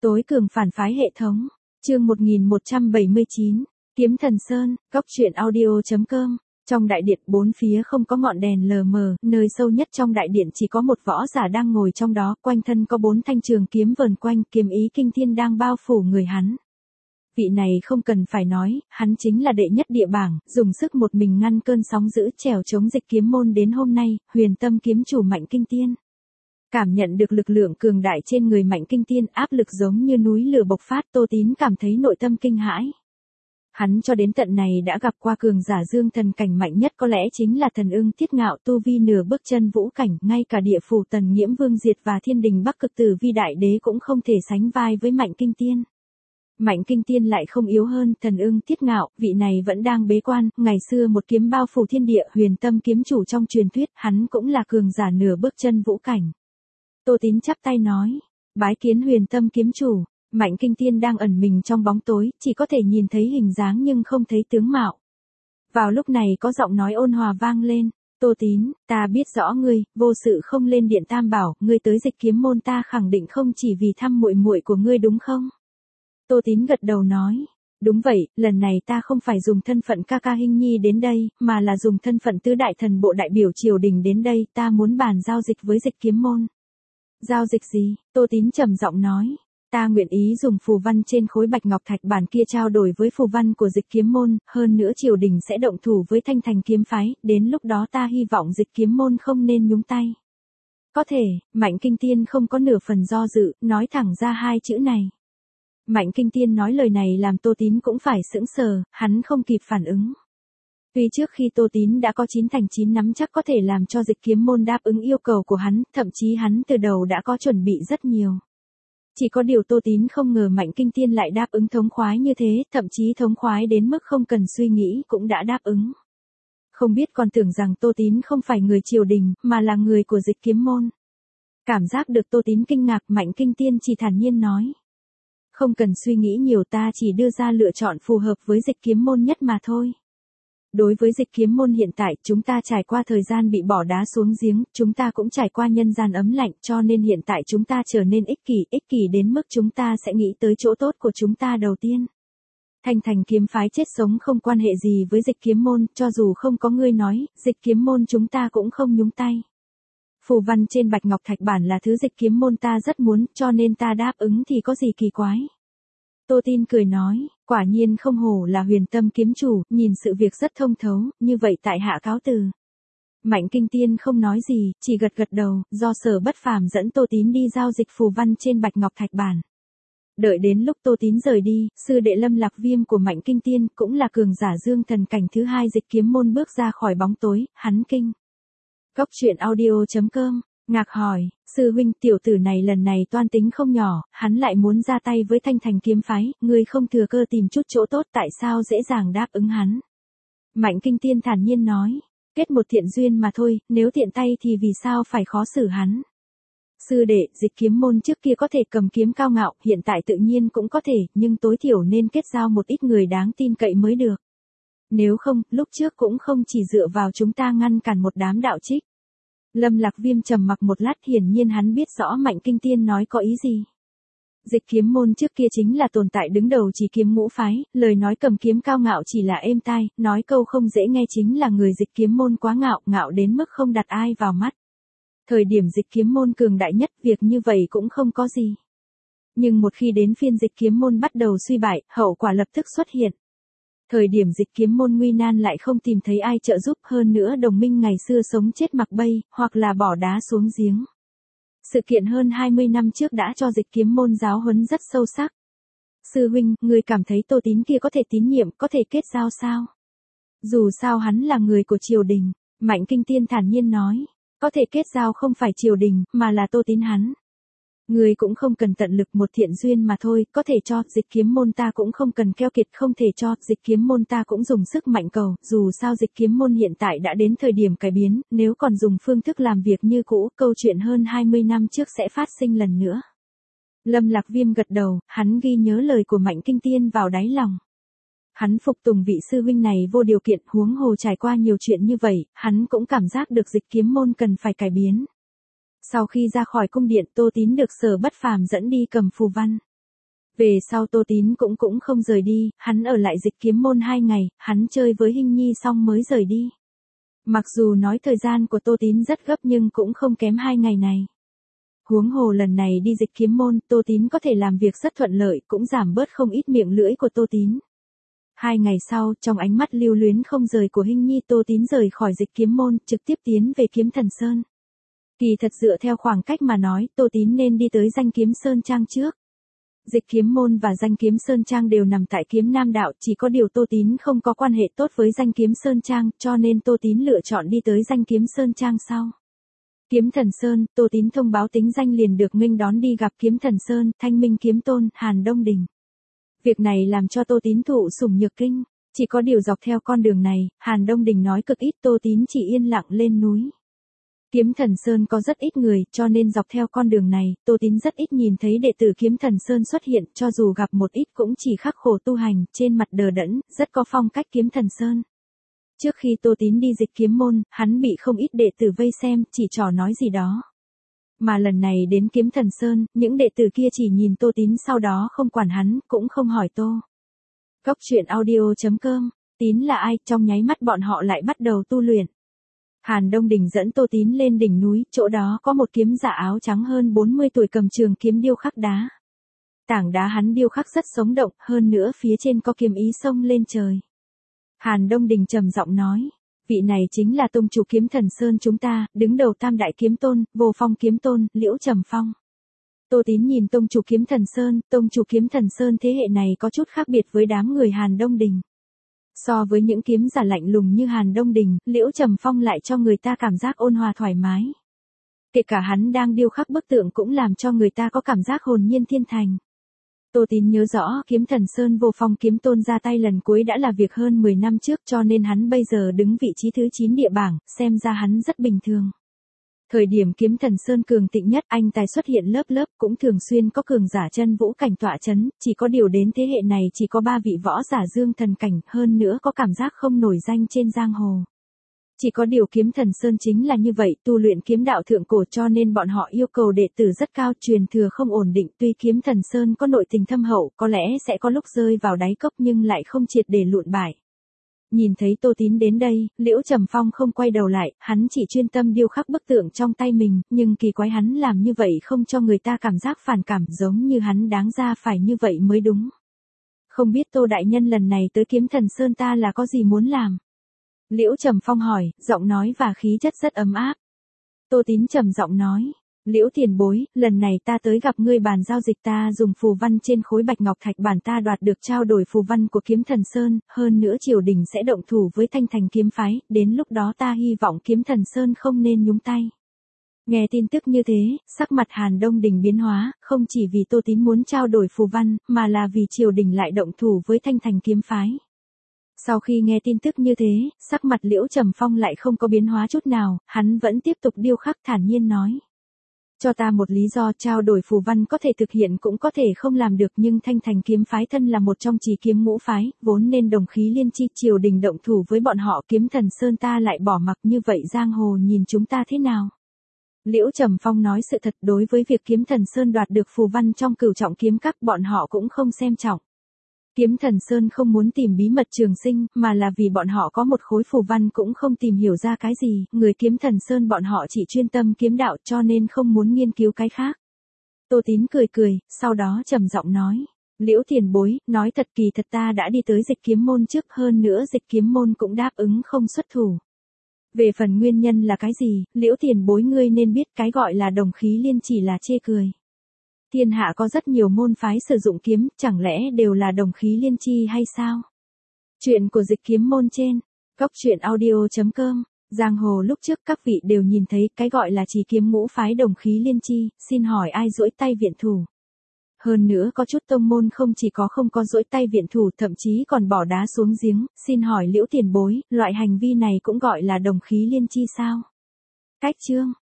Tối cường phản phái hệ thống. Chương 1179. Kiếm Thần Sơn, góc truyện audio.com. Trong đại điện bốn phía không có ngọn đèn lờ mờ, nơi sâu nhất trong đại điện chỉ có một võ giả đang ngồi trong đó, quanh thân có 4 thanh trường kiếm vờn quanh, kiếm ý kinh thiên đang bao phủ người hắn. Vị này không cần phải nói, hắn chính là đệ nhất địa bảng, dùng sức một mình ngăn cơn sóng dữ trèo chống dịch kiếm môn đến hôm nay, Huyền Tâm kiếm chủ Mạnh Kinh Tiên. Cảm nhận được lực lượng cường đại trên người Mạnh Kinh Tiên, áp lực giống như núi lửa bộc phát, Tô Tín cảm thấy nội tâm kinh hãi. Hắn cho đến tận này đã gặp qua cường giả dương thần cảnh mạnh nhất, có lẽ chính là Thần Ưng Tiết Ngạo, tu vi nửa bước chân vũ cảnh, ngay cả địa phủ Tần Nghiễm Vương Diệt và Thiên Đình Bắc Cực Tử Vi Đại Đế cũng không thể sánh vai với Mạnh Kinh Tiên. Mạnh Kinh Tiên lại không yếu hơn Thần Ưng Tiết Ngạo, vị này vẫn đang bế quan, ngày xưa một kiếm bao phủ thiên địa, Huyền Tâm kiếm chủ trong truyền thuyết, hắn cũng là cường giả nửa bước chân vũ cảnh. Tô Tín chắp tay nói, bái kiến Huyền Tâm kiếm chủ. Mạnh Kinh Tiên đang ẩn mình trong bóng tối, chỉ có thể nhìn thấy hình dáng nhưng không thấy tướng mạo. Vào lúc này có giọng nói ôn hòa vang lên, Tô Tín, ta biết rõ ngươi, vô sự không lên điện Tam Bảo, ngươi tới dịch kiếm môn ta khẳng định không chỉ vì thăm muội muội của ngươi đúng không? Tô Tín gật đầu nói, đúng vậy, lần này ta không phải dùng thân phận ca ca Hinh Nhi đến đây, mà là dùng thân phận tứ đại thần bộ đại biểu triều đình đến đây, ta muốn bàn giao dịch với dịch kiếm môn. Giao dịch gì? Tô Tín trầm giọng nói. Ta nguyện ý dùng phù văn trên khối bạch ngọc thạch bản kia trao đổi với phù văn của dịch kiếm môn, hơn nữa triều đình sẽ động thủ với Thanh Thành kiếm phái, đến lúc đó ta hy vọng dịch kiếm môn không nên nhúng tay. Có thể, Mạnh Kinh Tiên không có nửa phần do dự, nói thẳng ra hai chữ này. Mạnh Kinh Tiên nói lời này làm Tô Tín cũng phải sững sờ, hắn không kịp phản ứng. Tuy trước khi Tô Tín đã có 9 thành 9 nắm chắc có thể làm cho dịch kiếm môn đáp ứng yêu cầu của hắn, thậm chí hắn từ đầu đã có chuẩn bị rất nhiều. Chỉ có điều Tô Tín không ngờ Mạnh Kinh Tiên lại đáp ứng thống khoái như thế, thậm chí thống khoái đến mức không cần suy nghĩ cũng đã đáp ứng. Không biết còn tưởng rằng Tô Tín không phải người triều đình, mà là người của dịch kiếm môn. Cảm giác được Tô Tín kinh ngạc, Mạnh Kinh Tiên chỉ thản nhiên nói. Không cần suy nghĩ nhiều, ta chỉ đưa ra lựa chọn phù hợp với dịch kiếm môn nhất mà thôi. Đối với dịch kiếm môn hiện tại, chúng ta trải qua thời gian bị bỏ đá xuống giếng, chúng ta cũng trải qua nhân gian ấm lạnh, cho nên hiện tại chúng ta trở nên ích kỷ đến mức chúng ta sẽ nghĩ tới chỗ tốt của chúng ta đầu tiên. Thanh Thành kiếm phái chết sống không quan hệ gì với dịch kiếm môn, cho dù không có ngươi nói, dịch kiếm môn chúng ta cũng không nhúng tay. Phù văn trên bạch ngọc thạch bản là thứ dịch kiếm môn ta rất muốn, cho nên ta đáp ứng thì có gì kỳ quái. Tô Tín cười nói, quả nhiên không hổ là Huyền Tâm kiếm chủ, nhìn sự việc rất thông thấu, như vậy tại hạ cáo từ. Mạnh Kinh Tiên không nói gì, chỉ gật gật đầu, do Sở Bất Phàm dẫn Tô Tín đi giao dịch phù văn trên bạch ngọc thạch bản. Đợi đến lúc Tô Tín rời đi, sư đệ Lâm Lạc Viêm của Mạnh Kinh Tiên, cũng là cường giả dương thần cảnh thứ hai dịch kiếm môn bước ra khỏi bóng tối, hắn kinh. Góc truyện audio.com. Ngạc hỏi, sư huynh, tiểu tử này lần này toan tính không nhỏ, hắn lại muốn ra tay với Thanh Thành kiếm phái, ngươi không thừa cơ tìm chút chỗ tốt, tại sao dễ dàng đáp ứng hắn? Mạnh Kinh Tiên thản nhiên nói, kết một thiện duyên mà thôi, nếu tiện tay thì vì sao phải khó xử hắn? Sư đệ, dịch kiếm môn trước kia có thể cầm kiếm cao ngạo, hiện tại tự nhiên cũng có thể, nhưng tối thiểu nên kết giao một ít người đáng tin cậy mới được. Nếu không, lúc trước cũng không chỉ dựa vào chúng ta ngăn cản một đám đạo trích. Lâm Lạc Viêm trầm mặc một lát, hiển nhiên hắn biết rõ Mạnh Kinh Tiên nói có ý gì. Dịch kiếm môn trước kia chính là tồn tại đứng đầu chỉ kiếm ngũ phái, lời nói cầm kiếm cao ngạo chỉ là êm tai, nói câu không dễ nghe chính là người dịch kiếm môn quá ngạo, ngạo đến mức không đặt ai vào mắt. Thời điểm dịch kiếm môn cường đại nhất, việc như vậy cũng không có gì. Nhưng một khi đến phiên dịch kiếm môn bắt đầu suy bại, hậu quả lập tức xuất hiện. Thời điểm dịch kiếm môn nguy nan lại không tìm thấy ai trợ giúp, hơn nữa đồng minh ngày xưa sống chết mặc bay, hoặc là bỏ đá xuống giếng. Sự kiện hơn 20 năm trước đã cho dịch kiếm môn giáo huấn rất sâu sắc. Sư huynh, người cảm thấy Tô Tín kia có thể tín nhiệm, có thể kết giao sao? Dù sao hắn là người của triều đình, Mạnh Kinh Tiên thản nhiên nói, có thể kết giao không phải triều đình, mà là Tô Tín hắn. Người cũng không cần tận lực, một thiện duyên mà thôi, có thể cho, dịch kiếm môn ta cũng không cần keo kiệt, không thể cho, dịch kiếm môn ta cũng dùng sức mạnh cầu, dù sao dịch kiếm môn hiện tại đã đến thời điểm cải biến, nếu còn dùng phương thức làm việc như cũ, câu chuyện hơn 20 năm trước sẽ phát sinh lần nữa. Lâm Lạc Viêm gật đầu, hắn ghi nhớ lời của Mạnh Kinh Tiên vào đáy lòng. Hắn phục tùng vị sư huynh này vô điều kiện, huống hồ trải qua nhiều chuyện như vậy, hắn cũng cảm giác được dịch kiếm môn cần phải cải biến. Sau khi ra khỏi cung điện, Tô Tín được Sở Bất Phàm dẫn đi cầm phù văn. Về sau Tô Tín cũng không rời đi, hắn ở lại Dịch Kiếm Môn 2 ngày, hắn chơi với Hinh Nhi xong mới rời đi. Mặc dù nói thời gian của Tô Tín rất gấp nhưng cũng không kém 2 ngày này. Huống hồ lần này đi Dịch Kiếm Môn, Tô Tín có thể làm việc rất thuận lợi, cũng giảm bớt không ít miệng lưỡi của Tô Tín. 2 ngày sau, trong ánh mắt lưu luyến không rời của Hinh Nhi, Tô Tín rời khỏi Dịch Kiếm Môn, trực tiếp tiến về Kiếm Thần Sơn. Kỳ thật dựa theo khoảng cách mà nói, Tô Tín nên đi tới Danh Kiếm Sơn Trang trước. Dịch Kiếm Môn và Danh Kiếm Sơn Trang đều nằm tại Kiếm Nam Đạo, chỉ có điều Tô Tín không có quan hệ tốt với Danh Kiếm Sơn Trang, cho nên Tô Tín lựa chọn đi tới Danh Kiếm Sơn Trang sau. Kiếm Thần Sơn, Tô Tín thông báo tính danh liền được nghênh đón đi gặp Kiếm Thần Sơn, Thanh Minh Kiếm Tôn, Hàn Đông Đình. Việc này làm cho Tô Tín thụ sủng nhược kinh, chỉ có điều dọc theo con đường này, Hàn Đông Đình nói cực ít, Tô Tín chỉ yên lặng lên núi. Kiếm Thần Sơn có rất ít người, cho nên dọc theo con đường này, Tô Tín rất ít nhìn thấy đệ tử Kiếm Thần Sơn xuất hiện, cho dù gặp một ít cũng chỉ khắc khổ tu hành, trên mặt đờ đẫn, rất có phong cách Kiếm Thần Sơn. Trước khi Tô Tín đi Dịch Kiếm Môn, hắn bị không ít đệ tử vây xem, chỉ trò nói gì đó. Mà lần này đến Kiếm Thần Sơn, những đệ tử kia chỉ nhìn Tô Tín sau đó không quản hắn, cũng không hỏi Tô. Cốc truyện audio.com, Tín là ai, trong nháy mắt bọn họ lại bắt đầu tu luyện. Hàn Đông Đình dẫn Tô Tín lên đỉnh núi, chỗ đó có một kiếm giả áo trắng hơn 40 tuổi cầm trường kiếm điêu khắc đá. Tảng đá hắn điêu khắc rất sống động, hơn nữa phía trên có kiếm ý xông lên trời. Hàn Đông Đình trầm giọng nói, vị này chính là tông chủ Kiếm Thần Sơn chúng ta, đứng đầu Tam Đại Kiếm Tôn, Vô Phong Kiếm Tôn, Liễu Trầm Phong. Tô Tín nhìn tông chủ Kiếm Thần Sơn thế hệ này có chút khác biệt với đám người Hàn Đông Đình. So với những kiếm giả lạnh lùng như Hàn Đông Đình, Liễu Trầm Phong lại cho người ta cảm giác ôn hòa thoải mái. Kể cả hắn đang điêu khắc bức tượng cũng làm cho người ta có cảm giác hồn nhiên thiên thành. Tô Tín nhớ rõ, Kiếm Thần Sơn Vô Phong Kiếm Tôn ra tay lần cuối đã là việc hơn 10 năm trước, cho nên hắn bây giờ đứng vị trí thứ 9 địa bảng, xem ra hắn rất bình thường. Thời điểm Kiếm Thần Sơn cường thịnh nhất, anh tài xuất hiện lớp lớp, cũng thường xuyên có cường giả chân vũ cảnh tọa chấn, chỉ có điều đến thế hệ này chỉ có 3 vị võ giả dương thần cảnh, hơn nữa có cảm giác không nổi danh trên giang hồ. Chỉ có điều Kiếm Thần Sơn chính là như vậy, tu luyện kiếm đạo thượng cổ cho nên bọn họ yêu cầu đệ tử rất cao, truyền thừa không ổn định, tuy Kiếm Thần Sơn có nội tình thâm hậu, có lẽ sẽ có lúc rơi vào đáy cốc nhưng lại không triệt để lụn bại. Nhìn thấy Tô Tín đến đây, Liễu Trầm Phong không quay đầu lại, hắn chỉ chuyên tâm điêu khắc bức tượng trong tay mình, nhưng kỳ quái hắn làm như vậy không cho người ta cảm giác phản cảm, giống như hắn đáng ra phải như vậy mới đúng. Không biết Tô đại nhân lần này tới Kiếm Thần Sơn ta là có gì muốn làm? Liễu Trầm Phong hỏi, giọng nói và khí chất rất ấm áp. Tô Tín trầm giọng nói, Liễu tiền bối, lần này ta tới gặp ngươi bàn giao dịch, ta dùng phù văn trên khối bạch ngọc thạch bản ta đoạt được trao đổi phù văn của Kiếm Thần Sơn, hơn nữa triều đình sẽ động thủ với Thanh Thành kiếm phái, đến lúc đó ta hy vọng Kiếm Thần Sơn không nên nhúng tay. Nghe tin tức như thế, sắc mặt Hàn Đông Đình biến hóa, không chỉ vì Tô Tín muốn trao đổi phù văn, mà là vì triều đình lại động thủ với Thanh Thành kiếm phái. Sau khi nghe tin tức như thế, sắc mặt Liễu Trầm Phong lại không có biến hóa chút nào, hắn vẫn tiếp tục điêu khắc thản nhiên nói. Cho ta một lý do, trao đổi phù văn có thể thực hiện cũng có thể không làm được, nhưng Thanh Thành kiếm phái thân là một trong trì kiếm ngũ phái, vốn nên đồng khí liên chi, triều đình động thủ với bọn họ, Kiếm Thần Sơn ta lại bỏ mặc như vậy, giang hồ nhìn chúng ta thế nào? Liễu Trầm Phong nói sự thật, đối với việc Kiếm Thần Sơn đoạt được phù văn trong Cửu Trọng kiếm các, bọn họ cũng không xem trọng. Kiếm Thần Sơn không muốn tìm bí mật trường sinh, mà là vì bọn họ có một khối phù văn cũng không tìm hiểu ra cái gì, người Kiếm Thần Sơn bọn họ chỉ chuyên tâm kiếm đạo cho nên không muốn nghiên cứu cái khác. Tô Tín cười cười, sau đó trầm giọng nói, Liễu tiền bối, nói thật kỳ thật ta đã đi tới Dịch Kiếm Môn trước, hơn nữa Dịch Kiếm Môn cũng đáp ứng không xuất thủ. Về phần nguyên nhân là cái gì, Liễu tiền bối ngươi nên biết, cái gọi là đồng khí liên chỉ là chê cười. Thiên hạ có rất nhiều môn phái sử dụng kiếm, chẳng lẽ đều là đồng khí liên chi hay sao? Chuyện của Dịch Kiếm Môn trên Cốc truyện audio.com. Giang hồ lúc trước các vị đều nhìn thấy, cái gọi là trì kiếm ngũ phái đồng khí liên chi, xin hỏi ai giỗi tay viện thủ? Hơn nữa có chút tông môn không chỉ không có giỗi tay viện thủ, thậm chí còn bỏ đá xuống giếng, xin hỏi Liễu tiền bối, loại hành vi này cũng gọi là đồng khí liên chi sao? Cách chương